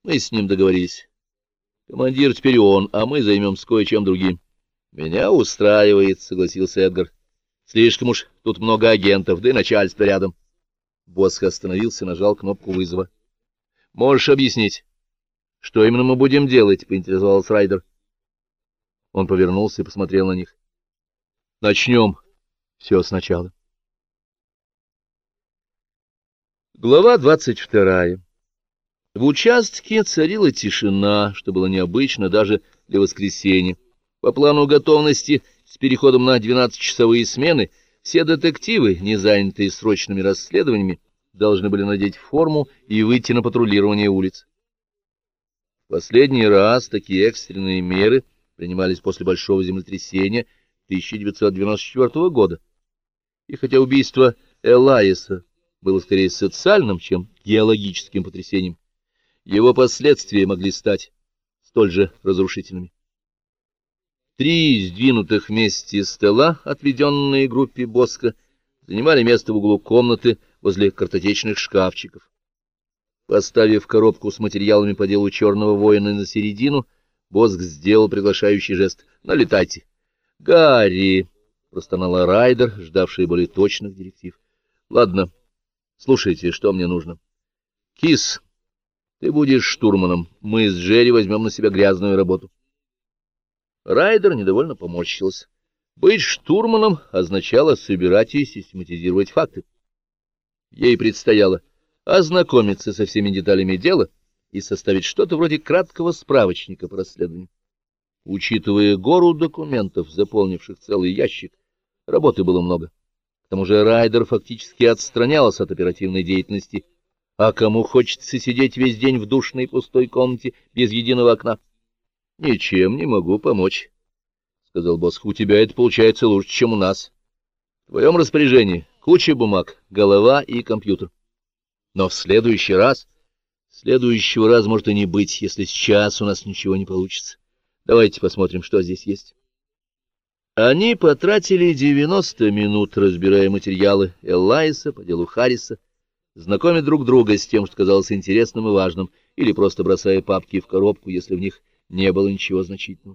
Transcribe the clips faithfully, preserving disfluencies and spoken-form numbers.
Мы с ним договорились. Командир теперь он, а мы займемся кое-чем другим. — Меня устраивает, — согласился Эдгар. — Слишком уж тут много агентов, да и начальство рядом. Босх остановился, нажал кнопку вызова. — Можешь объяснить, что именно мы будем делать? — поинтересовался Райдер. Он повернулся и посмотрел на них. — Начнем все сначала. Глава двадцать вторая. В участке царила тишина, что было необычно даже для воскресенья. По плану готовности с переходом на двенадцатичасовые смены все детективы, не занятые срочными расследованиями, должны были надеть форму и выйти на патрулирование улиц. Последний раз такие экстренные меры принимались после большого землетрясения тысяча девятьсот девяносто четвёртого года. И хотя убийство Элайса было скорее социальным, чем геологическим потрясением, его последствия могли стать столь же разрушительными. Три сдвинутых вместе стола, отведенные группе Боска, занимали место в углу комнаты возле картотечных шкафчиков. Поставив коробку с материалами по делу черного воина на середину, Боск сделал приглашающий жест: «Налетайте!» «Гарри!» — простонала Райдер, ждавшая более точных директив. «Ладно, слушайте, что мне нужно. Кис, ты будешь штурманом, мы с Джерри возьмем на себя грязную работу». Райдер недовольно поморщился. Быть штурманом означало собирать и систематизировать факты. Ей предстояло ознакомиться со всеми деталями дела и составить что-то вроде краткого справочника по расследованию. Учитывая гору документов, заполнивших целый ящик, работы было много. К тому же Райдер фактически отстранялся от оперативной деятельности. А кому хочется сидеть весь день в душной пустой комнате без единого окна? — Ничем не могу помочь, — сказал Босх. — У тебя это получается лучше, чем у нас. В твоем распоряжении куча бумаг, голова и компьютер. Но в следующий раз... Следующего раза может и не быть, если сейчас у нас ничего не получится. Давайте посмотрим, что здесь есть. Они потратили девяносто минут, разбирая материалы Элайса по делу Харриса, знакомя друг друга с тем, что казалось интересным и важным, или просто бросая папки в коробку, если в них не было ничего значительного.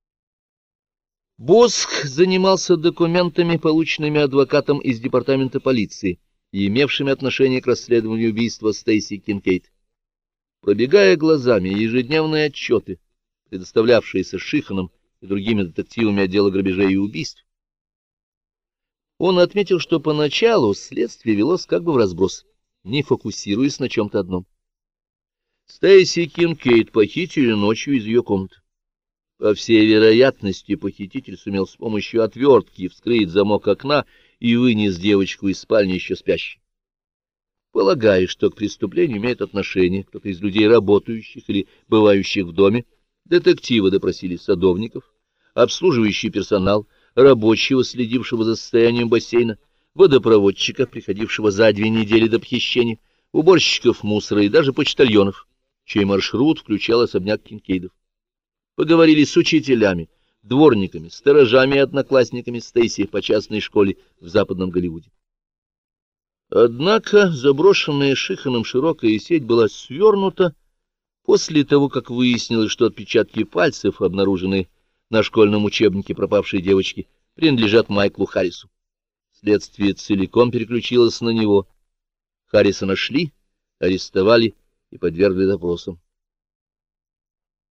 Босх занимался документами, полученными адвокатом из департамента полиции и имевшими отношение к расследованию убийства Стейси Кинкейд. Пробегая глазами ежедневные отчеты, предоставлявшиеся Шиханом и другими детективами отдела грабежей и убийств, он отметил, что поначалу следствие велось как бы вразброс, не фокусируясь на чем-то одном. Стейси Кинкейд похитили ночью из ее комнаты. По всей вероятности, похититель сумел с помощью отвертки вскрыть замок окна и вынес девочку из спальни еще спящей. Полагая, что к преступлению имеет отношение кто-то из людей, работающих или бывающих в доме, детективы допросили садовников, обслуживающий персонал, рабочего, следившего за состоянием бассейна, водопроводчика, приходившего за две недели до похищения, уборщиков мусора и даже почтальонов, чей маршрут включал особняк Кинкейдов. Поговорили с учителями, дворниками, сторожами и одноклассниками Стейси по частной школе в Западном Голливуде. Однако заброшенная Шиханом широкая сеть была свернута после того, как выяснилось, что отпечатки пальцев, обнаруженные на школьном учебнике пропавшей девочки, принадлежат Майклу Харрису. Следствие целиком переключилось на него. Харриса нашли, арестовали и подвергли допросам.